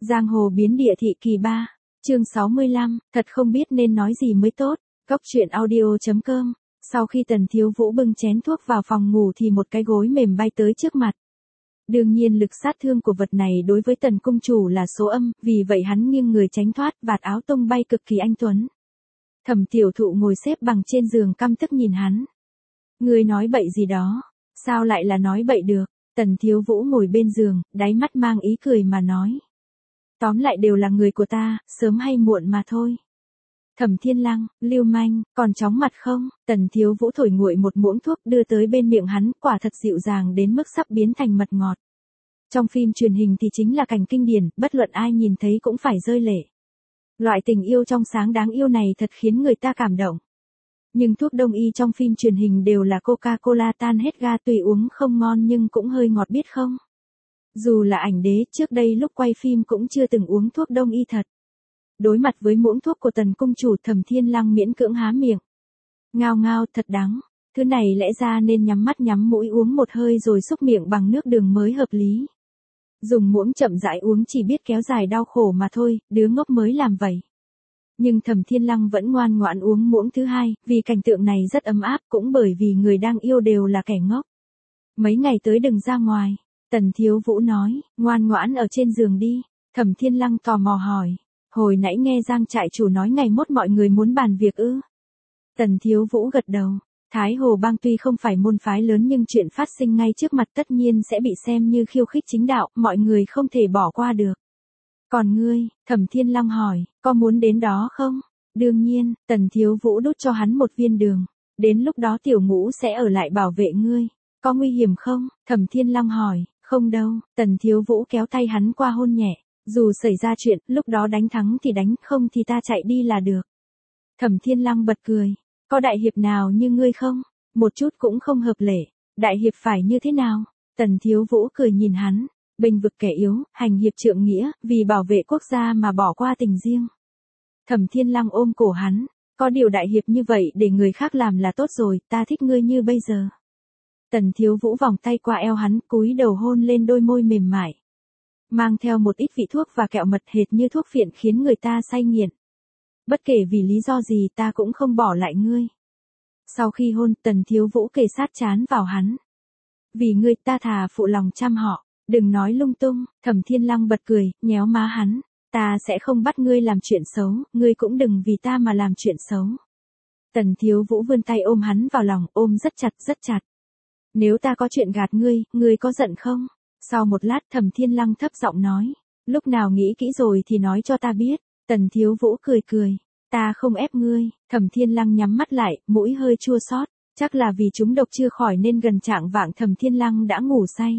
Giang hồ biến địa thị kỳ 3, chương 65, thật không biết nên nói gì mới tốt. Góc truyện audio.com. Sau khi Tần Thiếu Vũ bưng chén thuốc vào phòng ngủ thì một cái gối mềm bay tới trước mặt. Đương nhiên lực sát thương của vật này đối với Tần cung chủ là số âm, vì vậy hắn nghiêng người tránh thoát, vạt áo tung bay cực kỳ anh tuấn. Thẩm Tiểu Thụ ngồi xếp bằng trên giường căm tức nhìn hắn. Ngươi nói bậy gì đó? Sao lại là nói bậy được? Tần Thiếu Vũ ngồi bên giường, đáy mắt mang ý cười mà nói. Tóm lại đều là người của ta, sớm hay muộn mà thôi. Thẩm Thiên Lăng, lưu manh, còn chóng mặt không? Tần Thiếu Vũ thổi nguội một muỗng thuốc đưa tới bên miệng hắn, quả thật dịu dàng đến mức sắp biến thành mật ngọt. Trong phim truyền hình thì chính là cảnh kinh điển, bất luận ai nhìn thấy cũng phải rơi lệ. Loại tình yêu trong sáng đáng yêu này thật khiến người ta cảm động. Nhưng thuốc đông y trong phim truyền hình đều là Coca-Cola tan hết ga, tuy uống không ngon nhưng cũng hơi ngọt biết không? Dù là ảnh đế, trước đây lúc quay phim cũng chưa từng uống thuốc đông y thật. Đối mặt với muỗng thuốc của Tần cung chủ, Thẩm Thiên Lăng miễn cưỡng há miệng. Ngao ngao, thật đắng. Thứ này lẽ ra nên nhắm mắt nhắm mũi uống một hơi rồi xúc miệng bằng nước đường mới hợp lý. Dùng muỗng chậm rãi uống chỉ biết kéo dài đau khổ mà thôi, đứa ngốc mới làm vậy. Nhưng Thẩm Thiên Lăng vẫn ngoan ngoãn uống muỗng thứ hai, vì cảnh tượng này rất ấm áp, cũng bởi vì người đang yêu đều là kẻ ngốc. Mấy ngày tới đừng ra ngoài. Tần Thiếu Vũ nói, ngoan ngoãn ở trên giường đi. Thẩm Thiên Lăng tò mò hỏi, hồi nãy nghe Giang trại chủ nói ngày mốt mọi người muốn bàn việc ư? Tần Thiếu Vũ gật đầu. Thái Hồ Bang tuy không phải môn phái lớn nhưng chuyện phát sinh ngay trước mặt tất nhiên sẽ bị xem như khiêu khích chính đạo, mọi người không thể bỏ qua được. Còn ngươi, Thẩm Thiên Lăng hỏi, có muốn đến đó không? Đương nhiên, Tần Thiếu Vũ đút cho hắn một viên đường. Đến lúc đó Tiểu Ngũ sẽ ở lại bảo vệ ngươi. Có nguy hiểm không? Thẩm Thiên Lăng hỏi, không đâu. Tần Thiếu Vũ kéo tay hắn qua hôn nhẹ. Dù xảy ra chuyện, lúc đó đánh thắng thì đánh, không thì ta chạy đi là được. Thẩm Thiên Lăng bật cười. Có đại hiệp nào như ngươi không? Một chút cũng không hợp lệ. Đại hiệp phải như thế nào? Tần Thiếu Vũ cười nhìn hắn. Bênh vực kẻ yếu, hành hiệp trượng nghĩa, vì bảo vệ quốc gia mà bỏ qua tình riêng. Thẩm Thiên Lăng ôm cổ hắn. Có điều đại hiệp như vậy để người khác làm là tốt rồi, ta thích ngươi như bây giờ. Tần Thiếu Vũ vòng tay qua eo hắn, cúi đầu hôn lên đôi môi mềm mại. Mang theo một ít vị thuốc và kẹo mật hệt như thuốc phiện khiến người ta say nghiện. Bất kể vì lý do gì ta cũng không bỏ lại ngươi. Sau khi hôn, Tần Thiếu Vũ kề sát trán vào hắn. Vì ngươi ta thà phụ lòng trăm họ, đừng nói lung tung. Thẩm Thiên Lăng bật cười, nhéo má hắn. Ta sẽ không bắt ngươi làm chuyện xấu, ngươi cũng đừng vì ta mà làm chuyện xấu. Tần Thiếu Vũ vươn tay ôm hắn vào lòng, ôm rất chặt rất chặt. Nếu ta có chuyện gạt ngươi có giận không? Sau một lát Thẩm Thiên Lăng thấp giọng nói. Lúc nào nghĩ kỹ rồi thì nói cho ta biết. Tần Thiếu Vũ cười cười. Ta không ép ngươi. Thẩm Thiên Lăng nhắm mắt lại, mũi hơi chua xót. Chắc là vì chúng độc chưa khỏi nên gần trạng vạng Thẩm Thiên Lăng đã ngủ say.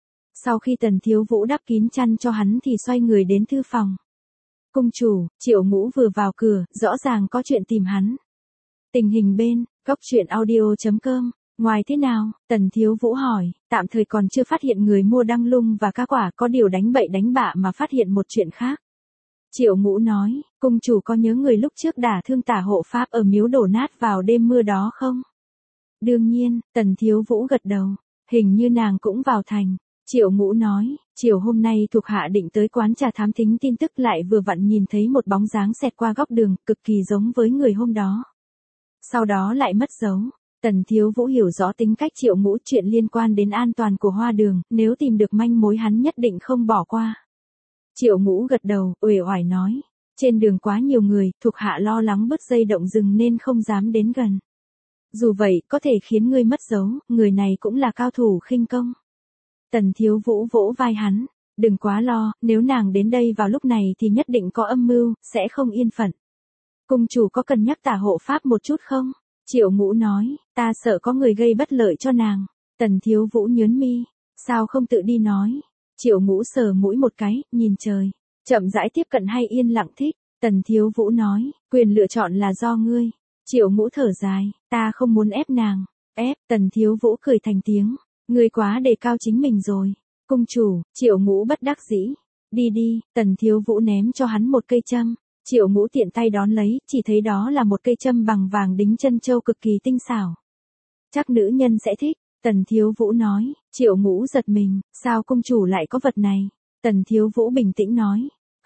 Sau khi Tần Thiếu Vũ đắp kín chăn cho hắn thì xoay người đến thư phòng. Cung chủ, Triệu Ngũ vừa vào cửa, rõ ràng có chuyện tìm hắn. Tình hình bên, góc truyện audio.com. Ngoài thế nào? Tần Thiếu Vũ hỏi, tạm thời còn chưa phát hiện người mua đăng lung và cá quả, có điều đánh bậy đánh bạ mà phát hiện một chuyện khác. Triệu Ngũ nói, cung chủ có nhớ người lúc trước đả thương Tả hộ pháp ở miếu đổ nát vào đêm mưa đó không? Đương nhiên, Tần Thiếu Vũ gật đầu, hình như nàng cũng vào thành. Triệu Ngũ nói, chiều hôm nay thuộc hạ định tới quán trà thám thính tin tức lại vừa vặn nhìn thấy một bóng dáng xẹt qua góc đường, cực kỳ giống với người hôm đó. Sau đó lại mất dấu. Tần Thiếu Vũ hiểu rõ tính cách Triệu Ngũ, chuyện liên quan đến an toàn của hoa đường, nếu tìm được manh mối hắn nhất định không bỏ qua. Triệu Ngũ gật đầu, uể oải nói, trên đường quá nhiều người, thuộc hạ lo lắng bứt dây động rừng nên không dám đến gần. Dù vậy, có thể khiến ngươi mất dấu, người này cũng là cao thủ khinh công. Tần Thiếu Vũ vỗ vai hắn, đừng quá lo, nếu nàng đến đây vào lúc này thì nhất định có âm mưu, sẽ không yên phận. Cung chủ có cần nhắc Tả hộ pháp một chút không? Triệu Ngũ nói, ta sợ có người gây bất lợi cho nàng. Tần Thiếu Vũ nhớn mi, sao không tự đi nói? Triệu Ngũ sờ mũi một cái, nhìn trời. Chậm rãi tiếp cận hay yên lặng thích? Tần Thiếu Vũ nói, quyền lựa chọn là do ngươi. Triệu Ngũ thở dài, ta không muốn ép nàng. Ép, Tần Thiếu Vũ cười thành tiếng. Ngươi quá đề cao chính mình rồi. Cung chủ, Triệu Ngũ bất đắc dĩ. Đi đi, Tần Thiếu Vũ ném cho hắn một cây châm. Triệu Ngũ tiện tay đón lấy, chỉ thấy đó là một cây châm bằng vàng đính chân châu cực kỳ tinh xảo. Chắc nữ nhân sẽ thích. Tần Thiếu Vũ nói. Triệu Ngũ giật mình, sao cung chủ lại có vật này? Tần Thiếu Vũ bình tĩnh nói.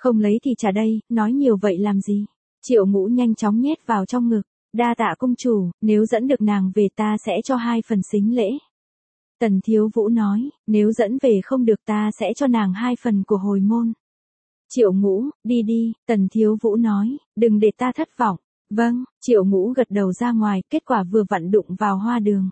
Không lấy thì trả đây, nói nhiều vậy làm gì? Triệu Ngũ nhanh chóng nhét vào trong ngực. Đa tạ công chủ, nếu dẫn được nàng về ta sẽ cho 2 phần sính lễ. Tần Thiếu Vũ nói, nếu dẫn về không được ta sẽ cho nàng 2 phần của hồi môn. Triệu Ngũ, đi đi, Tần Thiếu Vũ nói, đừng để ta thất vọng. Vâng, Triệu Ngũ gật đầu ra ngoài, kết quả vừa vặn đụng vào Hoa Đường.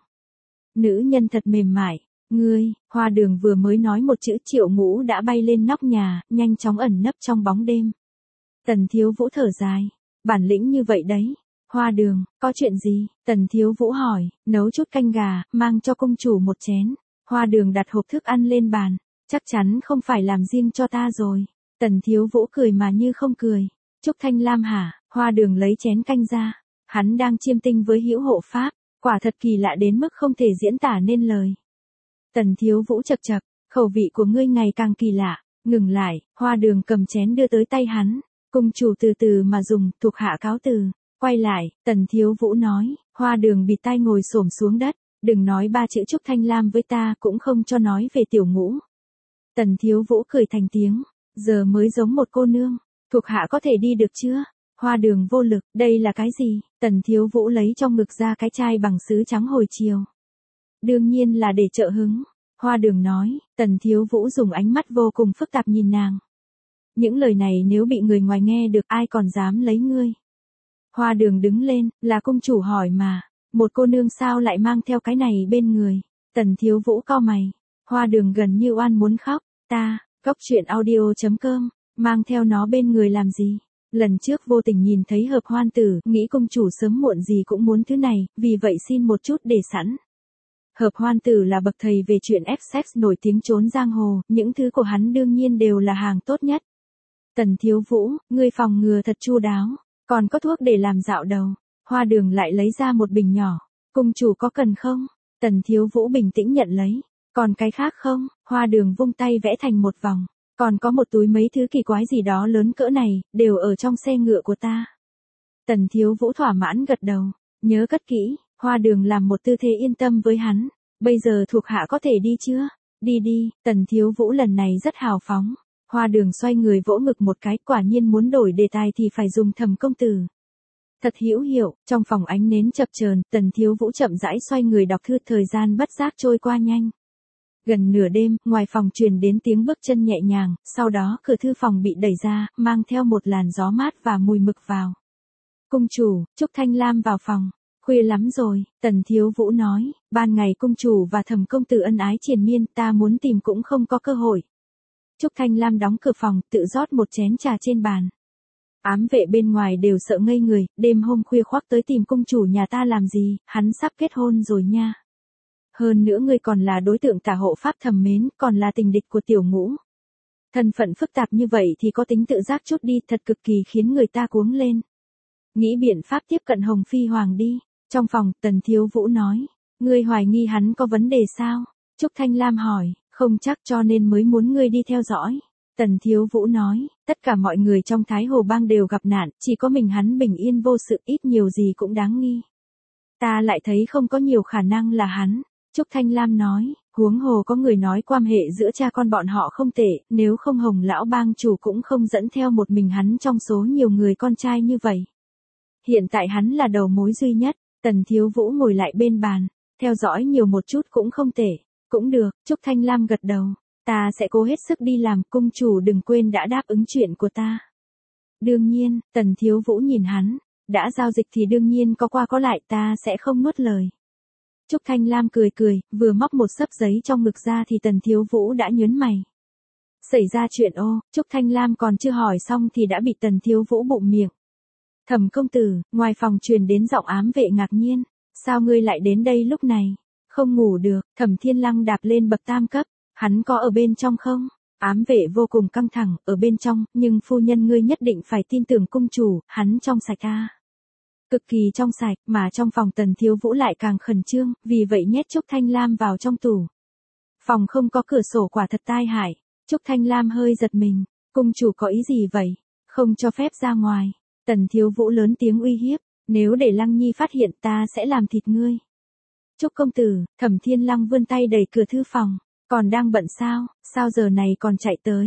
Nữ nhân thật mềm mại, ngươi, Hoa Đường vừa mới nói một chữ Triệu Ngũ đã bay lên nóc nhà, nhanh chóng ẩn nấp trong bóng đêm. Tần Thiếu Vũ thở dài, bản lĩnh như vậy đấy. Hoa Đường, có chuyện gì? Tần Thiếu Vũ hỏi, nấu chút canh gà, mang cho công chủ một chén. Hoa Đường đặt hộp thức ăn lên bàn, chắc chắn không phải làm riêng cho ta rồi. Tần Thiếu Vũ cười mà như không cười. Trúc Thanh Lam hả? Hoa Đường lấy chén canh ra. Hắn đang chiêm tinh với Hữu Hộ Pháp, quả thật kỳ lạ đến mức không thể diễn tả nên lời. Tần Thiếu Vũ chậc chậc, khẩu vị của ngươi ngày càng kỳ lạ. Ngừng lại, Hoa Đường cầm chén đưa tới tay hắn. Cung chủ từ từ mà dùng, thuộc hạ cáo từ. Quay lại, Tần Thiếu Vũ nói, Hoa Đường bịt tai ngồi xổm xuống đất, đừng nói 3 chữ Trúc Thanh Lam với ta, cũng không cho nói về Tiểu Ngũ. Tần Thiếu Vũ cười thành tiếng, giờ mới giống một cô nương, thuộc hạ có thể đi được chưa? Hoa Đường vô lực, đây là cái gì? Tần Thiếu Vũ lấy trong ngực ra cái chai bằng sứ trắng hồi chiều. Đương nhiên là để trợ hứng. Hoa Đường nói, Tần Thiếu Vũ dùng ánh mắt vô cùng phức tạp nhìn nàng. Những lời này nếu bị người ngoài nghe được ai còn dám lấy ngươi. Hoa Đường đứng lên, là công chủ hỏi mà, một cô nương sao lại mang theo cái này bên người. Tần Thiếu Vũ cau mày, Hoa Đường gần như oan muốn khóc, ta, Cốc Truyện Audio.com, mang theo nó bên người làm gì? Lần trước vô tình nhìn thấy Hợp Hoan Tử, nghĩ công chủ sớm muộn gì cũng muốn thứ này, vì vậy xin một chút để sẵn. Hợp Hoan Tử là bậc thầy về chuyện ép sex nổi tiếng trốn giang hồ, những thứ của hắn đương nhiên đều là hàng tốt nhất. Tần Thiếu Vũ, ngươi phòng ngừa thật chu đáo, còn có thuốc để làm dạo đầu. Hoa Đường lại lấy ra một bình nhỏ, cung chủ có cần không? Tần Thiếu Vũ bình tĩnh nhận lấy, còn cái khác không? Hoa Đường vung tay vẽ thành một vòng, còn có một túi mấy thứ kỳ quái gì đó lớn cỡ này, đều ở trong xe ngựa của ta. Tần Thiếu Vũ thỏa mãn gật đầu, nhớ cất kỹ. Hoa Đường làm một tư thế yên tâm với hắn, bây giờ thuộc hạ có thể đi chưa? Đi đi, Tần Thiếu Vũ lần này rất hào phóng. Hoa Đường xoay người vỗ ngực một cái, quả nhiên muốn đổi đề tài thì phải dùng Thẩm công tử. Thật hữu hiệu, trong phòng ánh nến chập chờn, Tần Thiếu Vũ chậm rãi xoay người đọc thư, thời gian bất giác trôi qua nhanh. Gần nửa đêm, ngoài phòng truyền đến tiếng bước chân nhẹ nhàng, sau đó cửa thư phòng bị đẩy ra, mang theo một làn gió mát và mùi mực vào. Cung chủ, Trúc Thanh Lam vào phòng. Khuya lắm rồi, Tần Thiếu Vũ nói, ban ngày cung chủ và Thẩm công tử ân ái triền miên, ta muốn tìm cũng không có cơ hội. Trúc Thanh Lam đóng cửa phòng, tự rót một chén trà trên bàn. Ám vệ bên ngoài đều sợ ngây người, đêm hôm khuya khoác tới tìm cung chủ nhà ta làm gì, hắn sắp kết hôn rồi nha. Hơn nữa ngươi còn là đối tượng tả hộ pháp thầm mến, còn là tình địch của Tiểu Ngũ. Thân phận phức tạp như vậy thì có tính tự giác chút đi, thật cực kỳ khiến người ta cuống lên. Nghĩ biện pháp tiếp cận Hồng Phi Hoàng đi. Trong phòng, Tần Thiếu Vũ nói, ngươi hoài nghi hắn có vấn đề sao? Trúc Thanh Lam hỏi, không chắc cho nên mới muốn ngươi đi theo dõi. Tần Thiếu Vũ nói, tất cả mọi người trong Thái Hồ Bang đều gặp nạn, chỉ có mình hắn bình yên vô sự, ít nhiều gì cũng đáng nghi. Ta lại thấy không có nhiều khả năng là hắn. Trúc Thanh Lam nói, huống hồ có người nói quan hệ giữa cha con bọn họ không tệ, nếu không Hồng lão bang chủ cũng không dẫn theo một mình hắn trong số nhiều người con trai như vậy. Hiện tại hắn là đầu mối duy nhất. Tần Thiếu Vũ ngồi lại bên bàn, theo dõi nhiều một chút cũng không tệ. Cũng được, Trúc Thanh Lam gật đầu. Ta sẽ cố hết sức đi làm, cung chủ đừng quên đã đáp ứng chuyện của ta. Đương nhiên, Tần Thiếu Vũ nhìn hắn, đã giao dịch thì đương nhiên có qua có lại, ta sẽ không nuốt lời. Trúc Thanh Lam cười cười, vừa móc một xấp giấy trong ngực ra thì Tần Thiếu Vũ đã nhớn mày. Xảy ra chuyện ô, Trúc Thanh Lam còn chưa hỏi xong thì đã bị Tần Thiếu Vũ bụng miệng. Thẩm công tử, ngoài phòng truyền đến giọng ám vệ ngạc nhiên, sao ngươi lại đến đây lúc này? Không ngủ được, Thẩm Thiên Lăng đạp lên bậc tam cấp, hắn có ở bên trong không? Ám vệ vô cùng căng thẳng, ở bên trong, nhưng phu nhân ngươi nhất định phải tin tưởng cung chủ, hắn trong sạch a. Cực kỳ trong sạch, mà trong phòng Tần Thiếu Vũ lại càng khẩn trương, vì vậy nhét Trúc Thanh Lam vào trong tủ. Phòng không có cửa sổ quả thật tai hại, Trúc Thanh Lam hơi giật mình, cung chủ có ý gì vậy? Không cho phép ra ngoài. Tần Thiếu Vũ lớn tiếng uy hiếp, nếu để Lăng Nhi phát hiện ta sẽ làm thịt ngươi. Trúc công tử, Thẩm Thiên Lăng vươn tay đẩy cửa thư phòng, còn đang bận sao, sao giờ này còn chạy tới?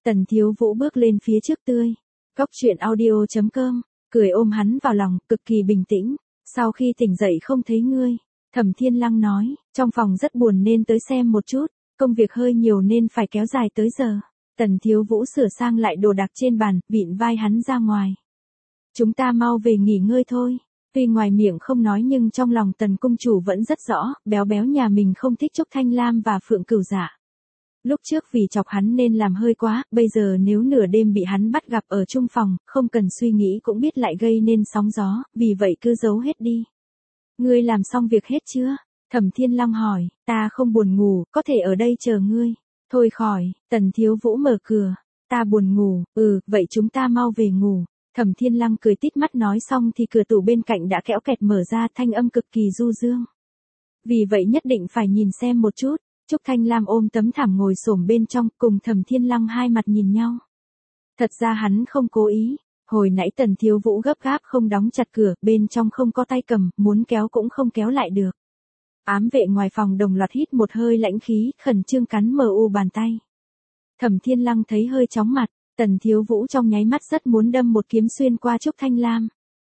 Tần Thiếu Vũ bước lên phía trước tươi. Cóc truyện audio.com, cười ôm hắn vào lòng, cực kỳ bình tĩnh. Sau khi tỉnh dậy không thấy ngươi, Thẩm Thiên Lăng nói, trong phòng rất buồn nên tới xem một chút, công việc hơi nhiều nên phải kéo dài tới giờ. Tần Thiếu Vũ sửa sang lại đồ đạc trên bàn, vịn vai hắn ra ngoài. Chúng ta mau về nghỉ ngơi thôi. Tuy ngoài miệng không nói nhưng trong lòng Tần cung chủ vẫn rất rõ, béo béo nhà mình không thích Trúc Thanh Lam và Phượng Cửu Dạ. Lúc trước vì chọc hắn nên làm hơi quá, bây giờ nếu nửa đêm bị hắn bắt gặp ở chung phòng, không cần suy nghĩ cũng biết lại gây nên sóng gió, vì vậy cứ giấu hết đi. Ngươi làm xong việc hết chưa? Thẩm Thiên Lăng hỏi, ta không buồn ngủ, có thể ở đây chờ ngươi. Thôi khỏi, Tần Thiếu Vũ mở cửa, ta buồn ngủ, vậy chúng ta mau về ngủ. Thẩm Thiên Lăng cười tít mắt nói xong thì cửa tủ bên cạnh đã kéo kẹt mở ra, thanh âm cực kỳ du dương. Vì vậy nhất định phải nhìn xem một chút. Trúc Thanh Lam ôm tấm thảm ngồi xổm bên trong, cùng Thẩm Thiên Lăng hai mặt nhìn nhau. Thật ra hắn không cố ý, hồi nãy Tần Thiếu Vũ gấp gáp không đóng chặt cửa, bên trong không có tay cầm, muốn kéo cũng không kéo lại được. Ám vệ ngoài phòng đồng loạt hít một hơi lãnh khí, khẩn trương cắn mờ u bàn tay. Thẩm Thiên Lăng thấy hơi chóng mặt, Tần Thiếu Vũ trong nháy mắt rất muốn đâm một kiếm xuyên qua Trúc Thanh Lam.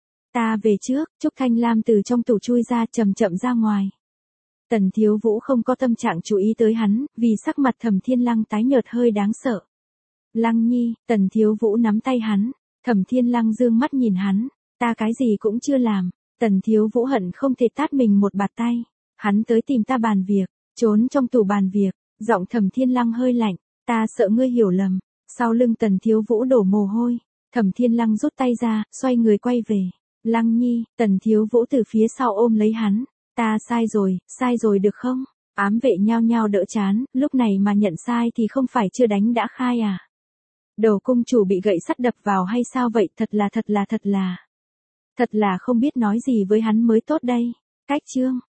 Ta về trước, Trúc Thanh Lam từ trong tủ chui ra chậm chậm ra ngoài. Tần Thiếu Vũ không có tâm trạng chú ý tới hắn, vì sắc mặt Thẩm Thiên Lăng tái nhợt hơi đáng sợ. Lăng Nhi, Tần Thiếu Vũ nắm tay hắn, Thẩm Thiên Lăng dương mắt nhìn hắn, ta cái gì cũng chưa làm. Tần Thiếu Vũ hận không thể tát mình một bạt tay. Hắn tới tìm ta bàn việc, trốn trong tủ bàn việc, giọng Thẩm Thiên Lăng hơi lạnh, ta sợ ngươi hiểu lầm. Sau lưng Tần Thiếu Vũ đổ mồ hôi, Thẩm Thiên Lăng rút tay ra, xoay người quay về. Lăng Nhi, Tần Thiếu Vũ từ phía sau ôm lấy hắn. Ta sai rồi được không? Ám vệ nhao nhao đỡ chán, lúc này mà nhận sai thì không phải chưa đánh đã khai à? Đầu cung chủ bị gậy sắt đập vào hay sao vậy? Thật là không biết nói gì với hắn mới tốt đây. Cách chương